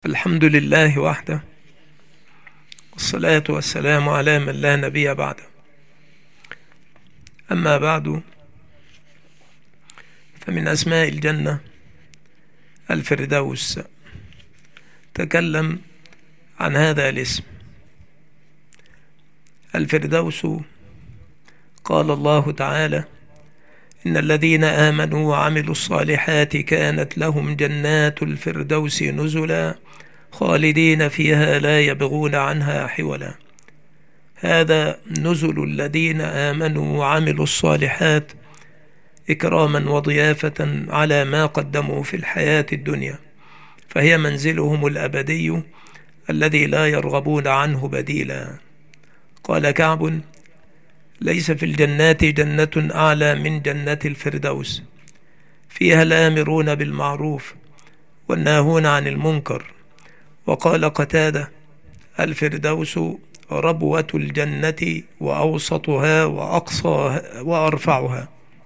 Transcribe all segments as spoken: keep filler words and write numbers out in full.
الحمد لله وحده، والصلاة والسلام على من لا نبي بعده. أما بعد، فمن أسماء الجنة الفردوس. تكلم عن هذا الاسم الفردوس. قال الله تعالى: إن الذين آمنوا وعملوا الصالحات كانت لهم جنات الفردوس نزلا خالدين فيها لا يبغون عنها حولا. هذا نزل الذين آمنوا وعملوا الصالحات إكراما وضيافة على ما قدموا في الحياة الدنيا، فهي منزلهم الأبدي الذي لا يرغبون عنه بديلا. قال كعب: ليس في الجنات جنة أعلى من جنة الفردوس، فيها الآمرون بالمعروف والناهون عن المنكر. وقال قتادة: الفردوس ربوة الجنة وأوسطها وأقصاها وأرفعها.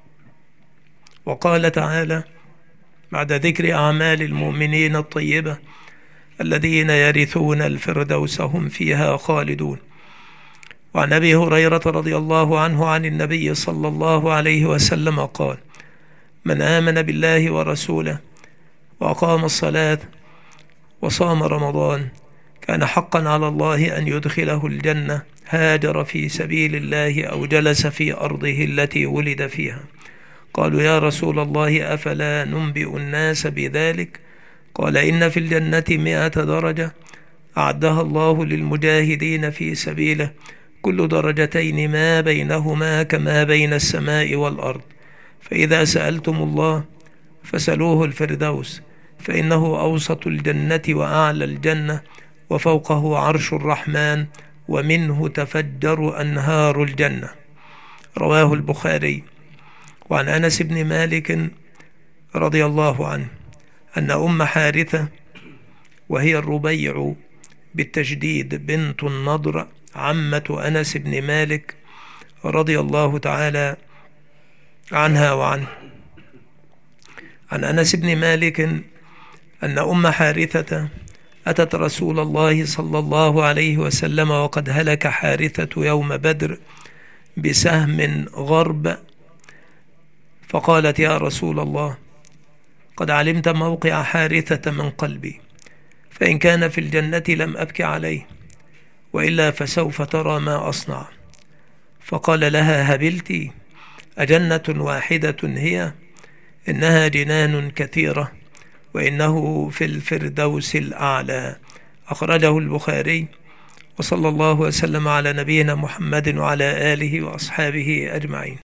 وقال تعالى بعد ذكر أعمال المؤمنين الطيبة: الذين يرثون الفردوس هم فيها خالدون. وعن أبي هريرة رضي الله عنه عن النبي صلى الله عليه وسلم قال: من آمن بالله ورسوله وأقام الصلاة وصام رمضان كان حقا على الله أن يدخله الجنة، هاجر في سبيل الله أو جلس في أرضه التي ولد فيها. قالوا: يا رسول الله أفلا ننبئ الناس بذلك؟ قال: إن في الجنة مئة درجة أعدها الله للمجاهدين في سبيله، كل درجتين ما بينهما كما بين السماء والأرض. فإذا سألتم الله فسألوه الفردوس، فإنه أوسط الجنة وأعلى الجنة، وفوقه عرش الرحمن، ومنه تفجر أنهار الجنة. رواه البخاري. وعن أنس بن مالك رضي الله عنه أن أم حارثة، وهي الربيع بالتشديد بنت النضر، عمة أنس بن مالك رضي الله تعالى عنها وعنه، عن أنس بن مالك أن أم حارثة أتت رسول الله صلى الله عليه وسلم وقد هلك حارثة يوم بدر بسهم غرب، فقالت: يا رسول الله، قد علمت موقع حارثة من قلبي، فإن كان في الجنة لم أبك عليه، وإلا فسوف ترى ما أصنع. فقال لها: هبلتي، أجنة واحدة هي؟ إنها جنان كثيرة، وإنه في الفردوس الأعلى. أخرجه البخاري. وصلى الله وسلم على نبينا محمد وعلى آله وأصحابه أجمعين.